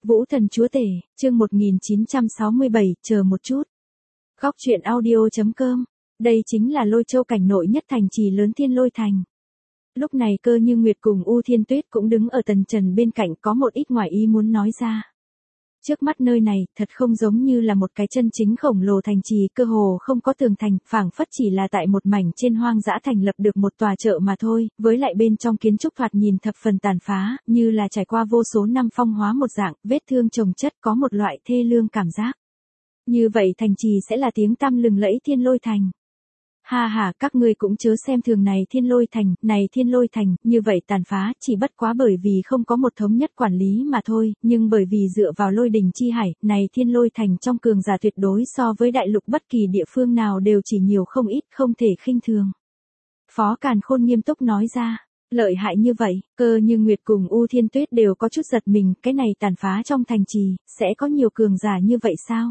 Vũ Thần Chúa Tể, chương 1967, chờ một chút. Góc truyện audio.com. Đây chính là Lôi Châu cảnh nội nhất thành trì lớn Thiên Lôi Thành. Lúc này Cơ Như Nguyệt cùng U Thiên Tuyết cũng đứng ở Tần Trần bên cạnh, có một ít ngoài ý muốn nói ra. Trước mắt nơi này, thật không giống như là một cái chân chính khổng lồ thành trì, cơ hồ không có tường thành, phảng phất chỉ là tại một mảnh trên hoang dã thành lập được một tòa chợ mà thôi, với lại bên trong kiến trúc thoạt nhìn thập phần tàn phá, như là trải qua vô số năm phong hóa một dạng, vết thương chồng chất, có một loại thê lương cảm giác. Như vậy thành trì sẽ là tiếng tăm lừng lẫy Thiên Lôi Thành. Ha ha, các ngươi cũng chớ xem thường này Thiên Lôi Thành, như vậy tàn phá, chỉ bất quá bởi vì không có một thống nhất quản lý mà thôi, nhưng bởi vì dựa vào lôi đình chi hải, này Thiên Lôi Thành trong cường giả tuyệt đối so với đại lục bất kỳ địa phương nào đều chỉ nhiều không ít, không thể khinh thường. Phó Càn Khôn nghiêm túc nói ra, lợi hại như vậy, Cơ Như Nguyệt cùng U Thiên Tuyết đều có chút giật mình, cái này tàn phá trong thành trì, sẽ có nhiều cường giả như vậy sao?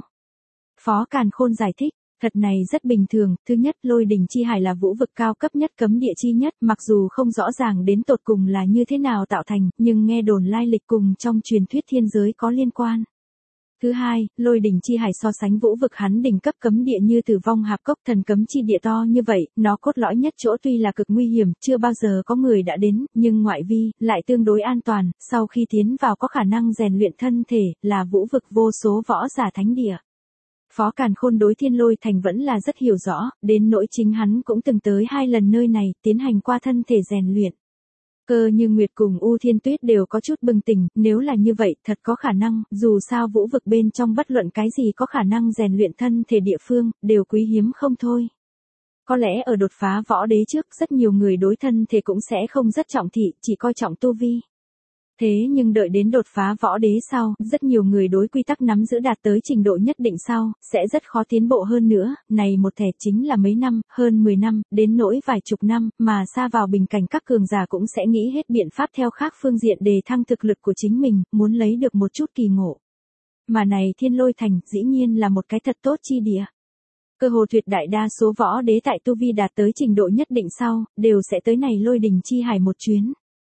Phó Càn Khôn giải thích. Thật này rất bình thường, thứ nhất lôi đình chi hải là vũ vực cao cấp nhất cấm địa chi nhất, mặc dù không rõ ràng đến tột cùng là như thế nào tạo thành, nhưng nghe đồn lai lịch cùng trong truyền thuyết thiên giới có liên quan. Thứ hai, lôi đình chi hải so sánh vũ vực hắn đỉnh cấp cấm địa như Tử Vong Hạp Cốc thần cấm chi địa to như vậy, nó cốt lõi nhất chỗ tuy là cực nguy hiểm, chưa bao giờ có người đã đến, nhưng ngoại vi, lại tương đối an toàn, sau khi tiến vào có khả năng rèn luyện thân thể, là vũ vực vô số võ giả thánh địa. Phó Càn Khôn đối Thiên Lôi Thành vẫn là rất hiểu rõ, đến nỗi chính hắn cũng từng tới 2 lần nơi này, tiến hành qua thân thể rèn luyện. Cơ Như Nguyệt cùng U Thiên Tuyết đều có chút bừng tỉnh, nếu là như vậy, thật có khả năng, dù sao vũ vực bên trong bất luận cái gì có khả năng rèn luyện thân thể địa phương, đều quý hiếm không thôi. Có lẽ ở đột phá võ đế trước, rất nhiều người đối thân thể cũng sẽ không rất trọng thị, chỉ coi trọng tu vi. Thế nhưng đợi đến đột phá võ đế sau, rất nhiều người đối quy tắc nắm giữ đạt tới trình độ nhất định sau, sẽ rất khó tiến bộ hơn nữa, này một thẻ chính là mấy năm, hơn 10 năm, đến nỗi vài chục năm, mà xa vào bình cảnh các cường giả cũng sẽ nghĩ hết biện pháp theo khác phương diện đề thăng thực lực của chính mình, muốn lấy được một chút kỳ ngộ. Mà này Thiên Lôi Thành, dĩ nhiên là một cái thật tốt chi địa. Cơ hồ tuyệt đại đa số võ đế tại tu vi đạt tới trình độ nhất định sau, đều sẽ tới này lôi đình chi hải một chuyến.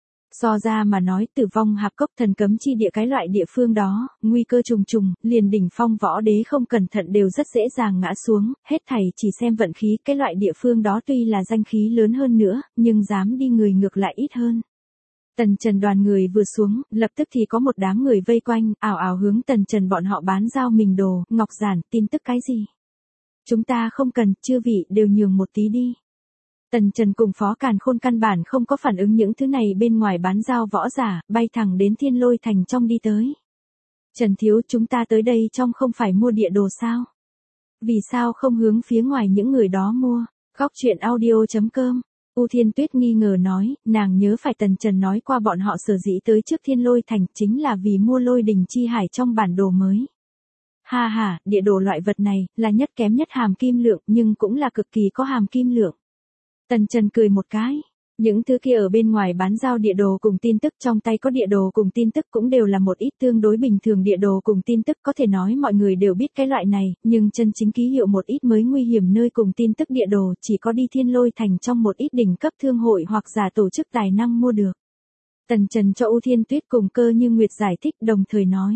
So ra mà nói Tử Vong Hạp Cốc thần cấm chi địa cái loại địa phương đó, nguy cơ trùng trùng, liền đỉnh phong võ đế không cẩn thận đều rất dễ dàng ngã xuống, hết thảy chỉ xem vận khí, cái loại địa phương đó tuy là danh khí lớn hơn nữa, nhưng dám đi người ngược lại ít hơn. Tần Trần đoàn người vừa xuống, lập tức thì có một đám người vây quanh, ảo ảo hướng Tần Trần bọn họ bán giao mình đồ, ngọc giản, tin tức cái gì? Chúng ta không cần, chư vị đều nhường một tí đi. Tần Trần cùng Phó Càn Khôn căn bản không có phản ứng những thứ này bên ngoài bán giao võ giả, bay thẳng đến Thiên Lôi Thành trong đi tới. Trần thiếu, chúng ta tới đây trong không phải mua địa đồ sao? Vì sao không hướng phía ngoài những người đó mua? Góc truyện audio.com. U Thiên Tuyết nghi ngờ nói, nàng nhớ phải Tần Trần nói qua bọn họ sở dĩ tới trước Thiên Lôi Thành chính là vì mua lôi đình chi hải trong bản đồ mới. Ha ha, địa đồ loại vật này, là nhất kém nhất hàm kim lượng nhưng cũng là cực kỳ có hàm kim lượng. Tần Trần cười một cái, những thứ kia ở bên ngoài bán giao địa đồ cùng tin tức, trong tay có địa đồ cùng tin tức cũng đều là một ít tương đối bình thường địa đồ cùng tin tức, có thể nói mọi người đều biết cái loại này, nhưng chân chính ký hiệu một ít mới nguy hiểm nơi cùng tin tức địa đồ chỉ có đi Thiên Lôi Thành trong một ít đỉnh cấp thương hội hoặc giả tổ chức tài năng mua được. Tần Trần cho U Thiên Tuyết cùng Cơ Như Nguyệt giải thích đồng thời nói.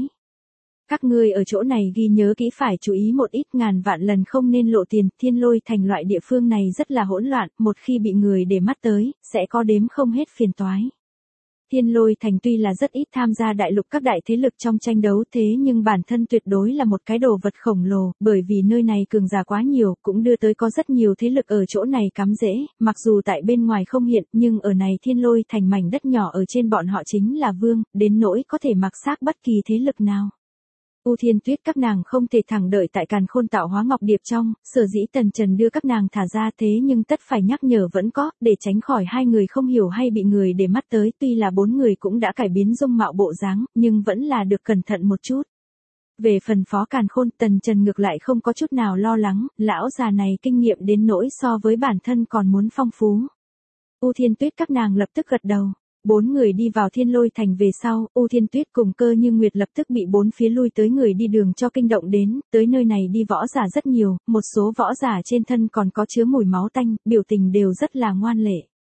Các ngươi ở chỗ này ghi nhớ kỹ phải chú ý một ít, ngàn vạn lần không nên lộ tiền, Thiên Lôi Thành loại địa phương này rất là hỗn loạn, một khi bị người để mắt tới, sẽ có đếm không hết phiền toái. Thiên Lôi Thành tuy là rất ít tham gia đại lục các đại thế lực trong tranh đấu, thế nhưng bản thân tuyệt đối là một cái đồ vật khổng lồ, bởi vì nơi này cường giả quá nhiều, cũng đưa tới có rất nhiều thế lực ở chỗ này cắm rễ, mặc dù tại bên ngoài không hiện, nhưng ở này Thiên Lôi Thành mảnh đất nhỏ ở trên bọn họ chính là vương, đến nỗi có thể mặc xác bất kỳ thế lực nào. U Thiên Tuyết các nàng không thể thẳng đợi tại Càn Khôn tạo hóa ngọc điệp trong, sở dĩ Tần Trần đưa các nàng thả ra, thế nhưng tất phải nhắc nhở vẫn có, để tránh khỏi hai người không hiểu hay bị người để mắt tới, tuy là 4 người cũng đã cải biến dung mạo bộ dáng, nhưng vẫn là được cẩn thận một chút. Về phần Phó Càn Khôn, Tần Trần ngược lại không có chút nào lo lắng, lão già này kinh nghiệm đến nỗi so với bản thân còn muốn phong phú. U Thiên Tuyết các nàng lập tức gật đầu. 4 người đi vào Thiên Lôi Thành về sau, U Thiên Tuyết cùng Cơ Như Nguyệt lập tức bị 4 phía lui tới người đi đường cho kinh động đến, tới nơi này đi võ giả rất nhiều, một số võ giả trên thân còn có chứa mùi máu tanh, biểu tình đều rất là ngoan lệ.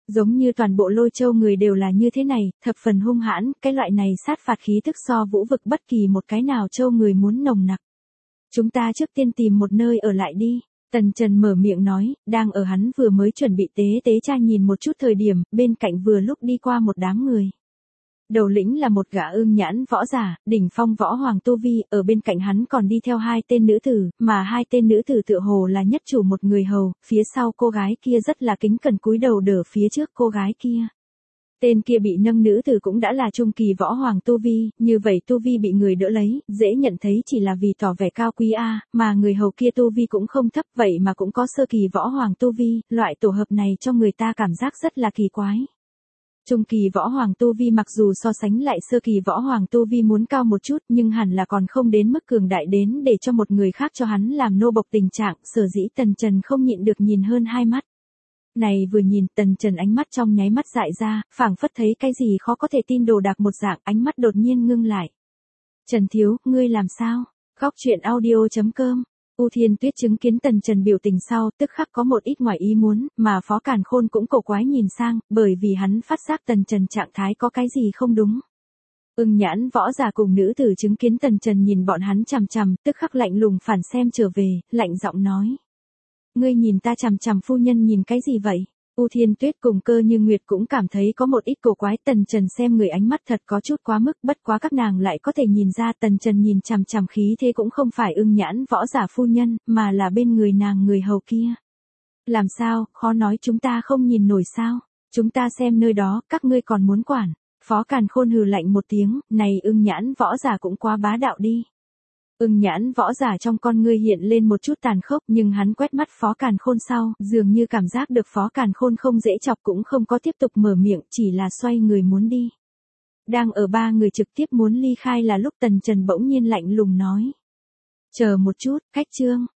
Giống như toàn bộ Lôi Châu người đều là như thế này, thập phần hung hãn, cái loại này sát phạt khí tức so vũ vực bất kỳ một cái nào Châu người muốn nồng nặc. Chúng ta trước tiên tìm một nơi ở lại đi. Tần Trần mở miệng nói, đang ở hắn vừa mới chuẩn bị tế tra nhìn một chút thời điểm, bên cạnh vừa lúc đi qua một đám người. Đầu lĩnh là một gã ưng nhãn võ giả, đỉnh phong võ hoàng tu vi, ở bên cạnh hắn còn đi theo hai tên nữ tử, mà hai tên nữ tử tựa hồ là nhất chủ một người hầu, phía sau cô gái kia rất là kính cẩn cúi đầu đỡ phía trước cô gái kia. Tên kia bị nâng nữ tử cũng đã là trung kỳ võ hoàng tu vi, như vậy tu vi bị người đỡ lấy, dễ nhận thấy chỉ là vì tỏ vẻ cao quý a, mà người hầu kia tu vi cũng không thấp vậy mà cũng có sơ kỳ võ hoàng tu vi, loại tổ hợp này cho người ta cảm giác rất là kỳ quái. Trung kỳ võ hoàng tu vi mặc dù so sánh lại sơ kỳ võ hoàng tu vi muốn cao một chút nhưng hẳn là còn không đến mức cường đại đến để cho một người khác cho hắn làm nô bộc tình trạng, sở dĩ Tần Trần không nhịn được nhìn hơn hai mắt. Này vừa nhìn Tần Trần ánh mắt trong nháy mắt dại ra, phảng phất thấy cái gì khó có thể tin đồ đạc một dạng, ánh mắt đột nhiên ngưng lại. Trần Thiếu, ngươi làm sao? Góc truyện audio.com. U Thiên Tuyết chứng kiến Tần Trần biểu tình sau, tức khắc có một ít ngoài ý muốn, mà Phó Càn Khôn cũng cổ quái nhìn sang, bởi vì hắn phát giác Tần Trần trạng thái có cái gì không đúng. Ưng nhãn võ giả cùng nữ tử chứng kiến Tần Trần nhìn bọn hắn chằm chằm, tức khắc lạnh lùng phản xem trở về, lạnh giọng nói. Ngươi nhìn ta chằm chằm phu nhân nhìn cái gì vậy? U Thiên Tuyết cùng Cơ Như Nguyệt cũng cảm thấy có một ít cổ quái, Tần Trần xem người ánh mắt thật có chút quá mức, bất quá các nàng lại có thể nhìn ra Tần Trần nhìn chằm chằm khí thế cũng không phải ưng nhãn võ giả phu nhân, mà là bên người nàng người hầu kia. Làm sao, khó nói chúng ta không nhìn nổi sao? Chúng ta xem nơi đó, các ngươi còn muốn quản. Phó Càn Khôn hừ lạnh một tiếng, này ưng nhãn võ giả cũng quá bá đạo đi. Ưng nhãn võ giả trong con ngươi hiện lên một chút tàn khốc, nhưng hắn quét mắt Phó Càn Khôn sau, dường như cảm giác được Phó Càn Khôn không dễ chọc cũng không có tiếp tục mở miệng, chỉ là xoay người muốn đi. Đang ở ba người trực tiếp muốn ly khai là lúc Tần Trần bỗng nhiên lạnh lùng nói. Chờ một chút, Khách Trương,